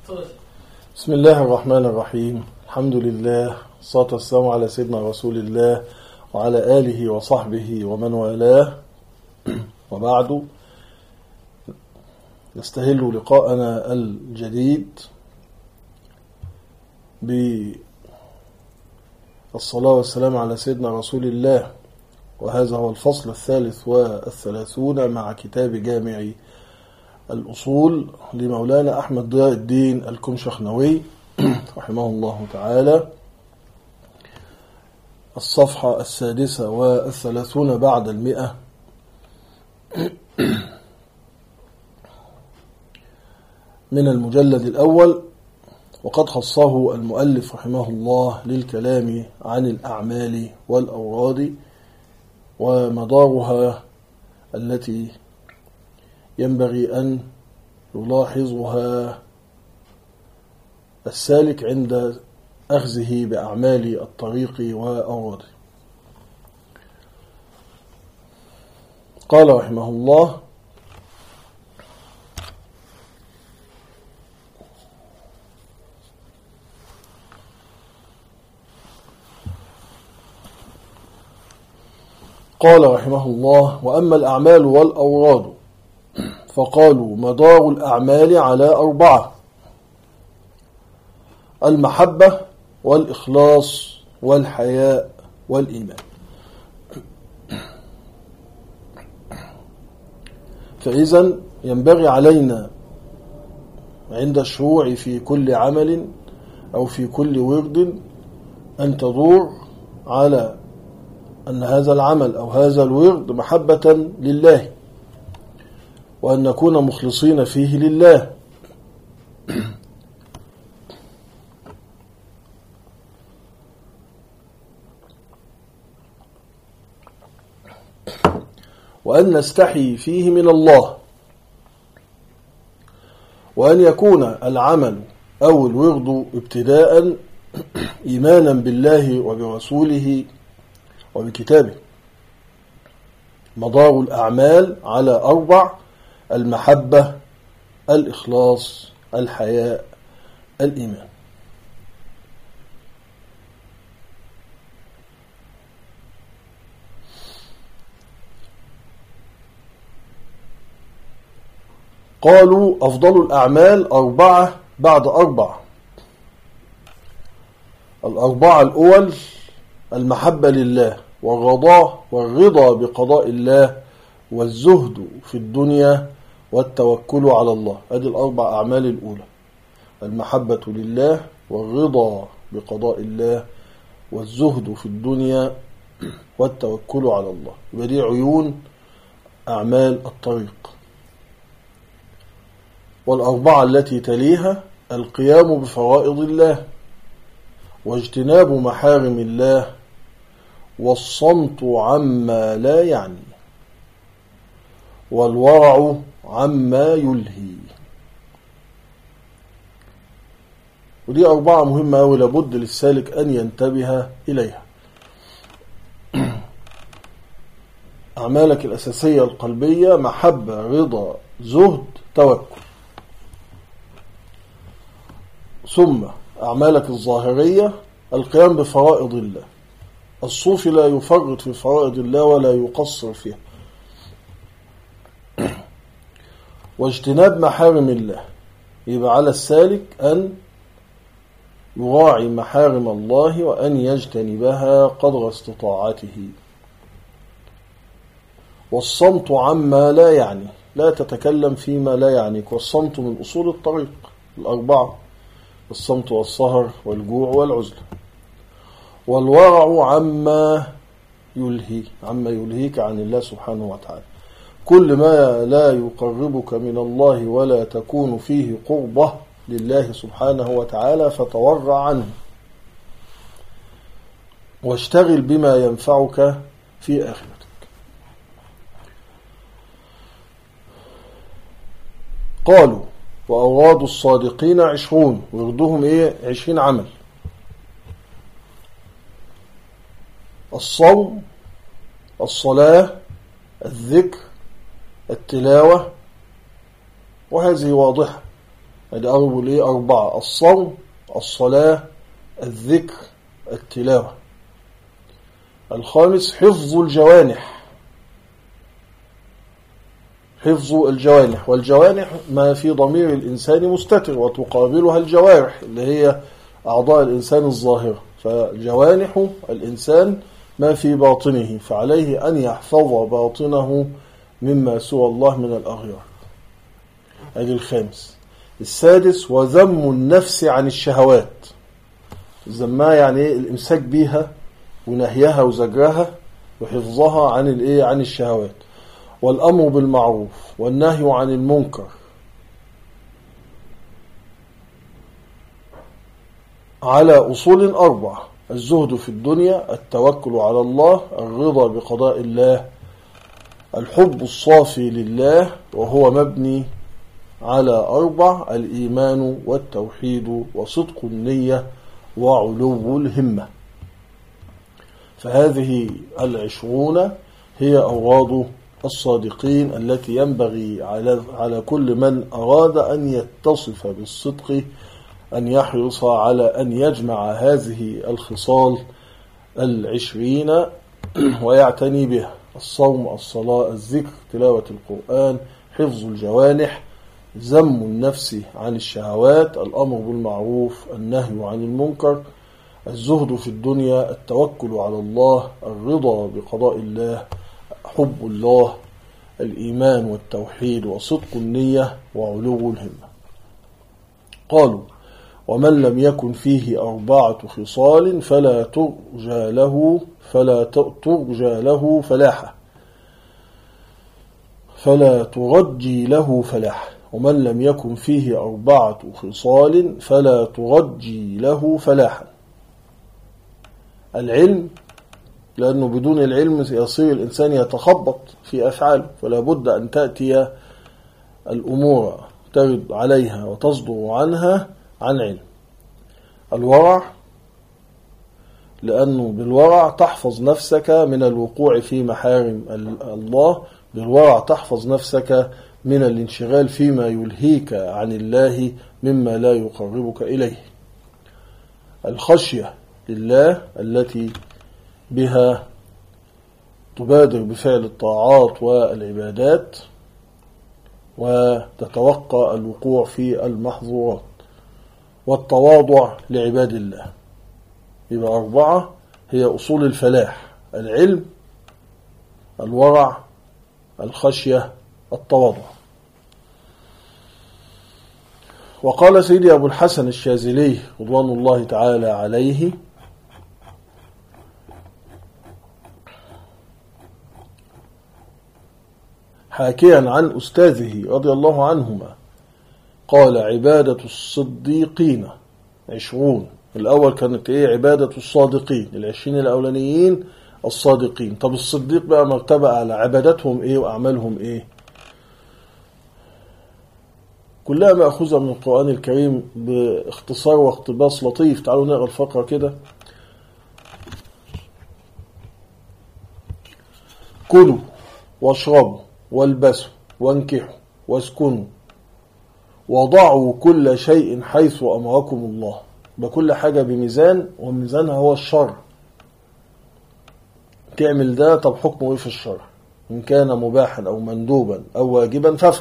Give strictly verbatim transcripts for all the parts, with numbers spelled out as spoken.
بسم الله الرحمن الرحيم. الحمد لله، الصلاة والسلام على سيدنا رسول الله وعلى آله وصحبه ومن والاه، وبعد. نستهل لقاءنا الجديد بالصلاة والسلام على سيدنا رسول الله، وهذا هو الفصل الثالث والثلاثون مع كتاب جامع الأصول لمولانا أحمد ضياء الدين الكمشخنوي رحمه الله تعالى، الصفحة السادسة والثلاثون بعد المئة من المجلد الأول. وقد خصه المؤلف رحمه الله للكلام عن الأعمال والأوراد ومدارها التي ينبغي أن يلاحظها السالك عند أخذه بأعمال الطريق وأوراده. قال رحمه الله: قال رحمه الله: وأما الأعمال والأوراد فقالوا مدار الأعمال على أربعة: المحبة والإخلاص والحياء والإيمان. فإذن ينبغي علينا عند الشروع في كل عمل أو في كل ورد أن تدور على أن هذا العمل أو هذا الورد محبة لله، وأن نكون مخلصين فيه لله، وأن نستحي فيه من الله، وأن يكون العمل أو الورد ابتداء إيمانا بالله وبرسوله وبكتابه. مدار الأعمال على أربع: المحبة، الإخلاص، الحياء، الإيمان. قالوا أفضل الأعمال أربعة بعد أربع. الأربعة الأول: المحبة لله، والرضا والرضا بقضاء الله، والزهد في الدنيا، والتوكل على الله. هذه الأربع أعمال الأولى: المحبة لله، والرضا بقضاء الله، والزهد في الدنيا، والتوكل على الله. ودي عيون أعمال الطريق. والأربعة التي تليها: القيام بفرائض الله، واجتناب محارم الله، والصمت عما لا يعني، والورع عما يلهي. ودي أربعة مهمة أوي لابد للسالك أن ينتبه إليها. أعمالك الأساسية القلبية: محبة، رضا، زهد، توكل. ثم أعمالك الظاهرية: القيام بفرائض الله. الصوفي لا يفرط في فرائض الله ولا يقصر فيها. واجتناب محارم الله: يبقى على السالك أن يراعي محارم الله وأن يجتنبها قدر استطاعته. والصمت عما لا يعني، لا تتكلم فيما لا يعنيك، والصمت من أصول الطريق الأربعة: الصمت والسهر والجوع والعزلة. والورع عما يلهي، عما يلهيك عن الله سبحانه وتعالى. كل ما لا يقربك من الله ولا تكون فيه قربة لله سبحانه وتعالى فتورع عنه، واشتغل بما ينفعك في آخرتك. قالوا وأوراد الصادقين عشرون. وردهم إيه؟ عشرين عمل: الصوم، الصلاة، الذكر، التلاوة، وهذه واضحة. هذه أول إيه أربعة: الصوم، الصلاة، الذكر، التلاوة. الخامس حفظ الجوانح، حفظ الجوانح، والجوانح ما في ضمير الإنسان مستتر، وتقابلها الجوارح اللي هي أعضاء الإنسان الظاهرة. فجوانح الإنسان ما في باطنه، فعليه أن يحفظ باطنه مما سوى الله من الأغيار. هذه الخامس. السادس وذم النفس عن الشهوات. ذمها يعني ايه؟ الامساك بيها ونهيها وزجرها وحفظها عن الايه؟ عن الشهوات. والامر بالمعروف والنهي عن المنكر على اصول اربع: الزهد في الدنيا، التوكل على الله، الرضا بقضاء الله، الحب الصافي لله وهو مبني على أربع: الإيمان والتوحيد وصدق النية وعلو الهمة. فهذه العشرون هي أوراد الصادقين التي ينبغي على على كل من أراد أن يتصف بالصدق أن يحرص على أن يجمع هذه الخصال العشرين ويعتني بها: الصوم، الصلاة، الذكر، تلاوة القرآن، حفظ الجوانح، ذم النفس عن الشهوات، الأمر بالمعروف، النهي عن المنكر، الزهد في الدنيا، التوكل على الله، الرضا بقضاء الله، حب الله، الإيمان والتوحيد وصدق النية وعلو الهمة. قالوا: ومن لم يكن فيه أربعة خصال فلا ترجى له فلا ترجى له فلاحة فلا ترجي له فلاحة ومن لم يكن فيه أربعة خصال فلا ترجي له فلاحا. العلم، لأنه بدون العلم يصير الإنسان يتخبط في أفعاله، فلا بد أن تأتي الأمور ترد عليها وتصدر عنها عن علم. الورع، لأنه بالورع تحفظ نفسك من الوقوع في محارم الله، بالورع تحفظ نفسك من الانشغال فيما يلهيك عن الله مما لا يقربك إليه. الخشية لله التي بها تبادر بفعل الطاعات والعبادات وتتوقع الوقوع في المحظورات. والتواضع لعباد الله. يبقى أربعة هي أصول الفلاح: العلم، الورع، الخشية، التواضع. وقال سيدي أبو الحسن الشاذلي رضوان الله تعالى عليه: حاكيا عن أستاذه رضي الله عنهما قال: عبادة الصديقين عشرون. الأول كانت إيه؟ عبادة الصادقين، العشرين الأولانيين الصادقين. طب الصديق بقى مرتبة على عبادتهم إيه وأعمالهم إيه؟ كلها مأخوذة من القرآن الكريم باختصار واقتباس لطيف. تعالوا نقرأ الفقرة كده. كلوا واشربوا والبسوا وانكحوا واسكنوا وضعوا كل شيء حيث أمركم الله. بكل حاجة بميزان، وميزانها هو الشرع. تعمل ده، طب حكمه ايه في الشرع؟ إن كان مباحا أو مندوبا أو واجبا فافعل.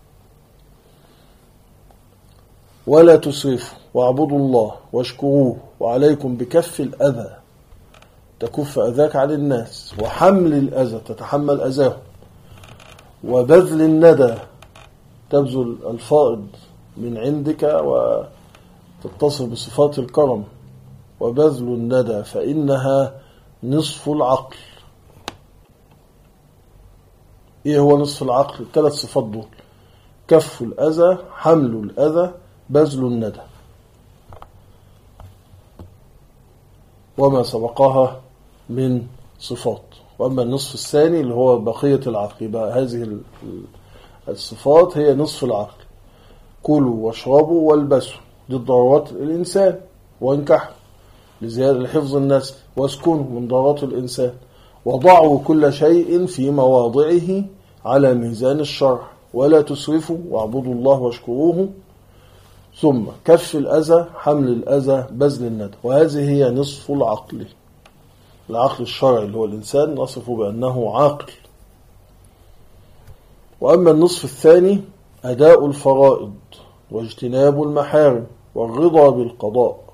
ولا تسرفوا واعبدوا الله واشكروه وعليكم بكف الأذى تكف أذاك عن الناس، وحمل الأذى تتحمل أذاهم، وبذل الندى تبذل الفائض من عندك وتتصف بصفات الكرم، وبذل الندى فإنها نصف العقل. إيه هو نصف العقل؟ الثلاث صفات دول: كف الأذى، حمل الأذى، بذل الندى، وما سبقها من صفات. وأما النصف الثاني اللي هو بقية العقل، يبقى هذه الصفات هي نصف العقل: كلوا واشربوا والبسوا، دي ضرورات الإنسان، وانكحوا لزيادة لحفظ النسل، واسكنوا من ضرورات الإنسان، وضعوا كل شيء في مواضعه على ميزان الشرع، ولا تسرفوا واعبدوا الله واشكروه ثم كف الأذى، حمل الأذى، بذل الندى. وهذه هي نصف العقل. العقل الشرعي اللي هو الإنسان نصفه بأنه عاقل. وأما النصف الثاني أداء الفرائض واجتناب المحارم والرضا بالقضاء.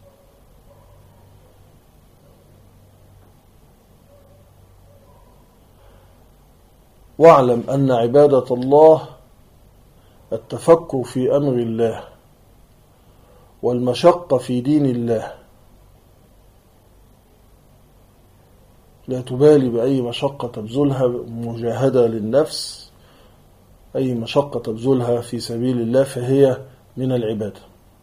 واعلم أن عبادة الله التفكر في أمر الله والمشقة في دين الله. لا تبالي بأي مشقة تبذلها، مجاهدة للنفس، أي مشقة تبذلها في سبيل الله فهي من العبادة.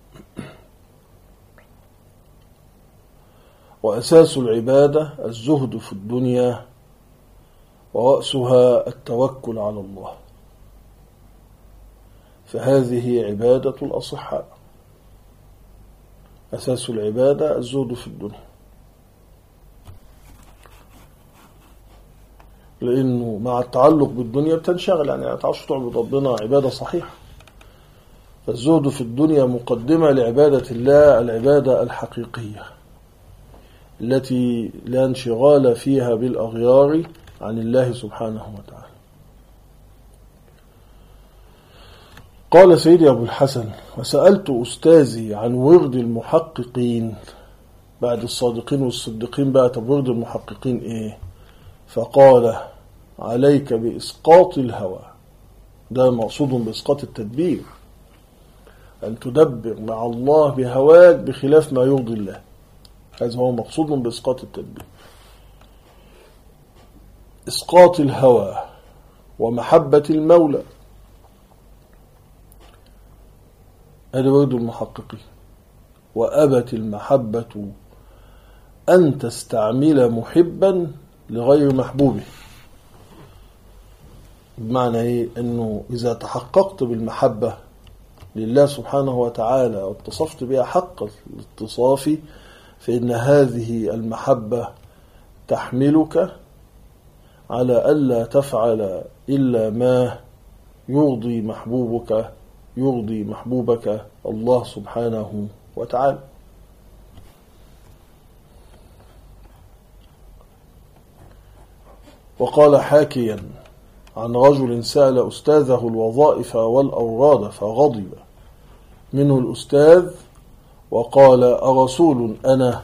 وأساس العبادة الزهد في الدنيا، ورأسها التوكل على الله. فهذه عبادة الأصحاء. أساس العبادة الزهد في الدنيا، لأنه مع التعلق بالدنيا بتنشغل، يعني ما تعرفش تعبد ربنا عبادة صحيحة. فالزهد في الدنيا مقدمة لعبادة الله، العبادة الحقيقية التي لا انشغال فيها بالأغيار عن الله سبحانه وتعالى. قال سيدي أبو الحسن: وسألت أستاذي عن ورد المحققين بعد الصادقين والصديقين بقى. طب ورد المحققين إيه؟ فقال: عليك بإسقاط الهوى. ده مقصود بإسقاط التدبير، أن تدبر مع الله بهواك بخلاف ما يرضي الله. هذا هو مقصود بإسقاط التدبير. إسقاط الهوى ومحبة المولى، هذا ورد المحققين. وأبت المحبة أن تستعمل محبا لغير محبوبه. بمعنى إيه؟ أنه إذا تحققت بالمحبة لله سبحانه وتعالى واتصفت بها حق الاتصاف، فإن هذه المحبة تحملك على ألا تفعل إلا ما يرضي محبوبك يرضي محبوبك الله سبحانه وتعالى. وقال حاكيا عن رجل سأل أستاذه الوظائف والأوراد فغضب منه الأستاذ وقال: أرسول أنا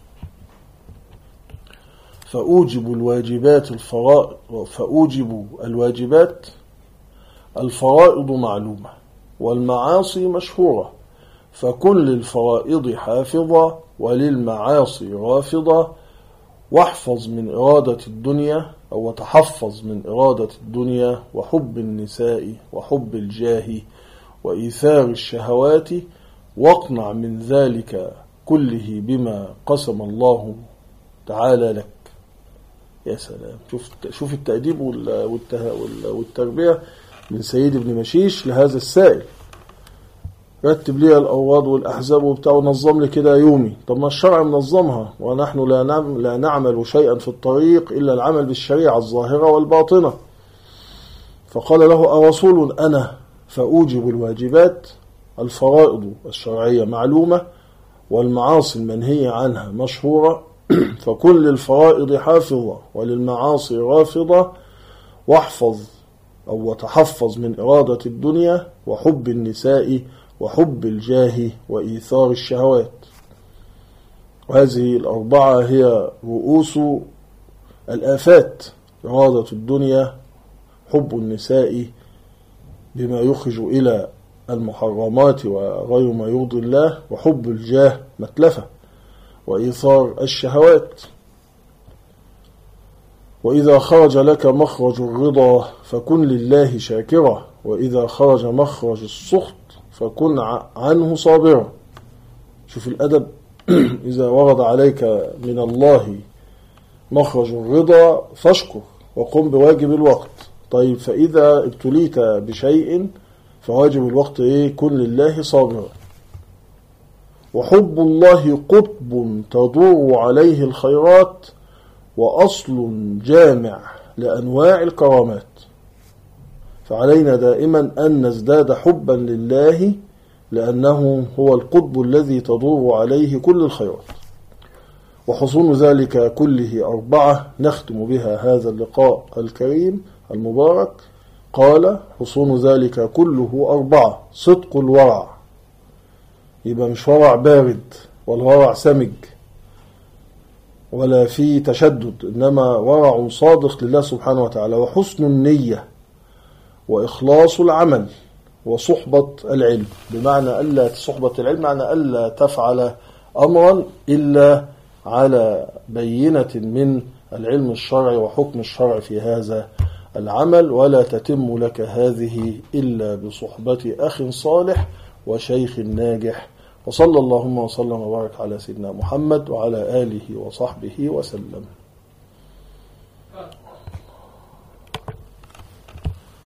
فأوجب الواجبات الفرائض فأوجب الواجبات الفرائض معلومة والمعاصي مشهورة، فكن للفرائض حافظة وللمعاصي رافضة، واحفظ من إرادة الدنيا أو تحفظ من إرادة الدنيا وحب النساء وحب الجاه وإيثار الشهوات، واقنع من ذلك كله بما قسم الله تعالى لك. يا سلام، شوف شوف التأديب والتربية من سيد ابن مشيش لهذا السائل. رتب لي الأوراد والأحزاب وبتاع ونظم لي كده يومي. طب ما الشرع منظمها، ونحن لا نعمل, لا نعمل شيئا في الطريق إلا العمل بالشريعة الظاهرة والباطنة. فقال له: أرسول أنا فأوجب الواجبات الفرائض الشرعية معلومة والمعاصي المنهية عنها مشهورة، فكن للفرائض حافظة وللمعاصي رافضة، واحفظ أو وتحفظ من إرادة الدنيا وحب النساء وحب الجاه وإيثار الشهوات. وهذه الأربعة هي رؤوس الآفات: إرادة الدنيا، حب النساء بما يخرج إلى المحرمات وغير ما يرضي الله، وحب الجاه متلفة، وإيثار الشهوات. وإذا خرج لك مخرج الرضا فكن لله شاكرا، وإذا خرج مخرج السخط فكن عنه صابرا. شوف الأدب. إذا ورد عليك من الله مخرج الرضا فاشكر وقم بواجب الوقت. طيب، فإذا ابتليت بشيء فواجب الوقت إيه؟ كن لله صابرا. وحب الله قطب تدور عليه الخيرات، وأصل جامع لأنواع الكرامات. فعلينا دائما أن نزداد حبا لله لأنه هو القطب الذي تدور عليه كل الخيرات. وحصول ذلك كله أربعة نختم بها هذا اللقاء الكريم المبارك. قال حصول ذلك كله أربعة: صدق الورع، يبقى مش ورع بارد ولا ورع سمج ولا في تشدد، إنما ورع صادق لله سبحانه وتعالى، وحسن النية، وإخلاص العمل، وصحبة العلم. بمعنى ألا صحبة العلم معنى ألا تفعل أمرا إلا على بينة من العلم الشرعي وحكم الشرع في هذا العمل، ولا تتم لك هذه إلا بصحبة أخ صالح وشيخ ناجح. وصلى اللهم وسلم وبارك على سيدنا محمد وعلى آله وصحبه وسلم.